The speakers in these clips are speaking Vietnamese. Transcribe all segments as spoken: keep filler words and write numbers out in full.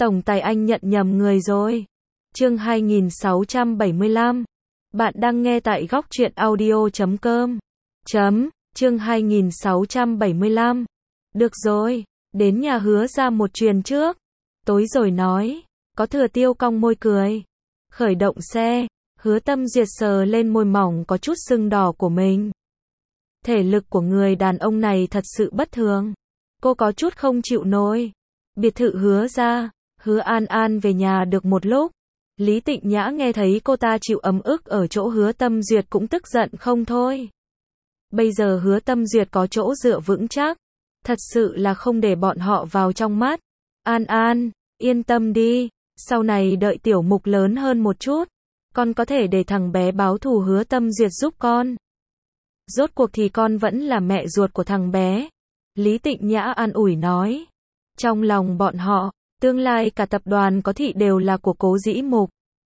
Tổng tài anh nhận nhầm người rồi. Chương hai nghìn sáu trăm bảy mươi lăm. Bạn đang nghe tại góc truyện audio chấm com. Chấm, chương hai nghìn sáu trăm bảy mươi lăm. Được rồi, đến nhà Hứa ra một truyền trước. Tối rồi nói, có Thừa Tiêu cong môi cười. Khởi động xe, Hứa Tâm Duyệt sờ lên môi mỏng có chút sưng đỏ của mình. Thể lực của người đàn ông này thật sự bất thường. Cô có chút không chịu nổi. Biệt thự Hứa ra, Hứa An An về nhà được một lúc. Lý Tịnh Nhã nghe thấy cô ta chịu ấm ức ở chỗ Hứa Tâm Duyệt cũng tức giận không thôi. Bây giờ Hứa Tâm Duyệt có chỗ dựa vững chắc. Thật sự là không để bọn họ vào trong mắt. An An, yên tâm đi. Sau này đợi tiểu mục lớn hơn một chút. Con có thể để thằng bé báo thù Hứa Tâm Duyệt giúp con. Rốt cuộc thì con vẫn là mẹ ruột của thằng bé. Lý Tịnh Nhã an ủi nói. Trong lòng bọn họ, tương lai cả tập đoàn có thị đều là của Cố Dĩ Mục.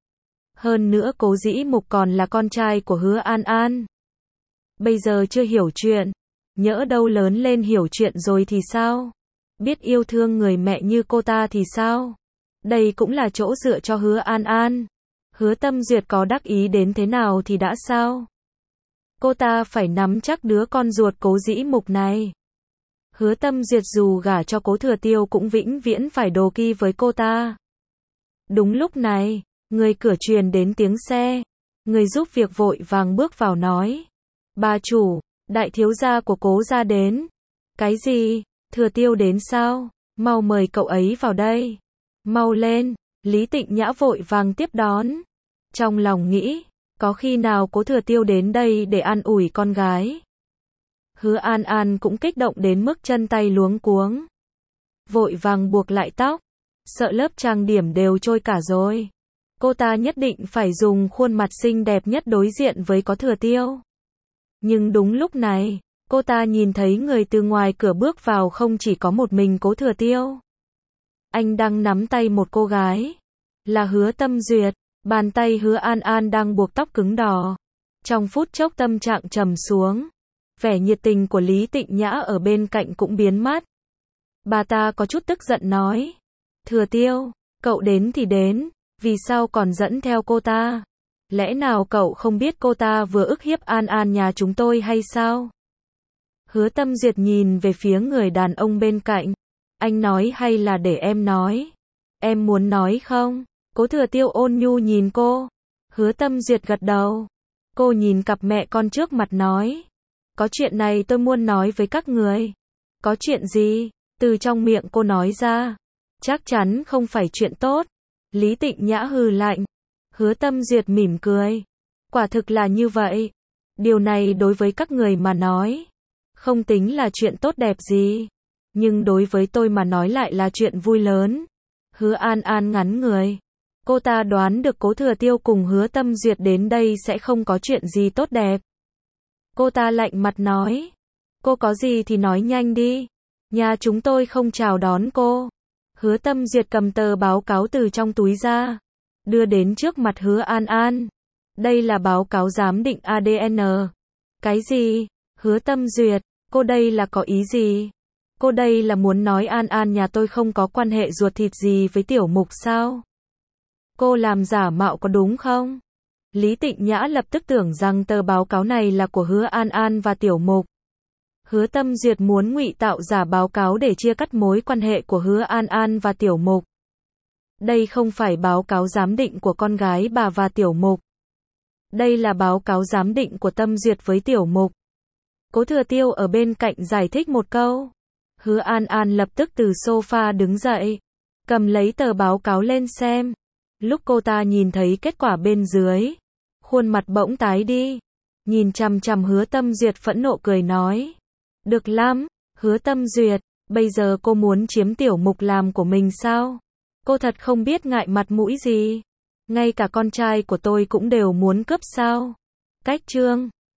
Hơn nữa Cố Dĩ Mục còn là con trai của Hứa An An. Bây giờ chưa hiểu chuyện, nhỡ đâu lớn lên hiểu chuyện rồi thì sao? Biết yêu thương người mẹ như cô ta thì sao? Đây cũng là chỗ dựa cho Hứa An An. Hứa Tâm Duyệt có đắc ý đến thế nào thì đã sao? Cô ta phải nắm chắc đứa con ruột Cố Dĩ Mục này. Hứa Tâm Duyệt dù gả cho Cố Thừa Tiêu cũng vĩnh viễn phải đố kỵ với cô ta. Đúng lúc này, người cửa truyền đến tiếng xe. Người giúp việc vội vàng bước vào nói. Bà chủ, đại thiếu gia của Cố gia đến. Cái gì? Thừa Tiêu đến sao? Mau mời cậu ấy vào đây. Mau lên. Lý Tịnh Nhã vội vàng tiếp đón. Trong lòng nghĩ, có khi nào Cố Thừa Tiêu đến đây để an ủi con gái. Hứa An An cũng kích động đến mức chân tay luống cuống. Vội vàng buộc lại tóc. Sợ lớp trang điểm đều trôi cả rồi. Cô ta nhất định phải dùng khuôn mặt xinh đẹp nhất đối diện với Cố Thừa Tiêu. Nhưng đúng lúc này, cô ta nhìn thấy người từ ngoài cửa bước vào không chỉ có một mình Cố Thừa Tiêu. Anh đang nắm tay một cô gái. Là Hứa Tâm Duyệt. Bàn tay Hứa An An đang buộc tóc cứng đỏ. Trong phút chốc tâm trạng trầm xuống. Vẻ nhiệt tình của Lý Tịnh Nhã ở bên cạnh cũng biến mất. Bà ta có chút tức giận nói. Thừa Tiêu, cậu đến thì đến, vì sao còn dẫn theo cô ta? Lẽ nào cậu không biết cô ta vừa ức hiếp An An nhà chúng tôi hay sao? Hứa Tâm Duyệt nhìn về phía người đàn ông bên cạnh. Anh nói hay là để em nói? Em muốn nói không? Cố Thừa Tiêu ôn nhu nhìn cô. Hứa Tâm Duyệt gật đầu. Cô nhìn cặp mẹ con trước mặt nói. Có chuyện này tôi muốn nói với các người. Có chuyện gì? Từ trong miệng cô nói ra. Chắc chắn không phải chuyện tốt. Lý Tịnh Nhã hừ lạnh. Hứa Tâm Duyệt mỉm cười. Quả thực là như vậy. Điều này đối với các người mà nói. Không tính là chuyện tốt đẹp gì. Nhưng đối với tôi mà nói lại là chuyện vui lớn. Hứa An An ngắn người. Cô ta đoán được Cố Thừa Tiêu cùng Hứa Tâm Duyệt đến đây sẽ không có chuyện gì tốt đẹp. Cô ta lạnh mặt nói. Cô có gì thì nói nhanh đi. Nhà chúng tôi không chào đón cô. Hứa Tâm Duyệt cầm tờ báo cáo từ trong túi ra. Đưa đến trước mặt Hứa An An. Đây là báo cáo giám định a đê en. Cái gì? Hứa Tâm Duyệt, cô đây là có ý gì? Cô đây là muốn nói An An nhà tôi không có quan hệ ruột thịt gì với Tiểu Mục sao? Cô làm giả mạo có đúng không? Lý Tịnh Nhã lập tức tưởng rằng tờ báo cáo này là của Hứa An An và Tiểu Mục. Hứa Tâm Duyệt muốn ngụy tạo giả báo cáo để chia cắt mối quan hệ của Hứa An An và Tiểu Mục. Đây không phải báo cáo giám định của con gái bà và Tiểu Mục. Đây là báo cáo giám định của Tâm Duyệt với Tiểu Mục. Cố Thừa Tiêu ở bên cạnh giải thích một câu. Hứa An An lập tức từ sofa đứng dậy. Cầm lấy tờ báo cáo lên xem. Lúc cô ta nhìn thấy kết quả bên dưới. Khuôn mặt bỗng tái đi. Nhìn chằm chằm Hứa Tâm Duyệt phẫn nộ cười nói. Được lắm, Hứa Tâm Duyệt, bây giờ cô muốn chiếm Tiểu Mục làm của mình sao? Cô thật không biết ngại mặt mũi gì. Ngay cả con trai của tôi cũng đều muốn cướp sao? Cách chương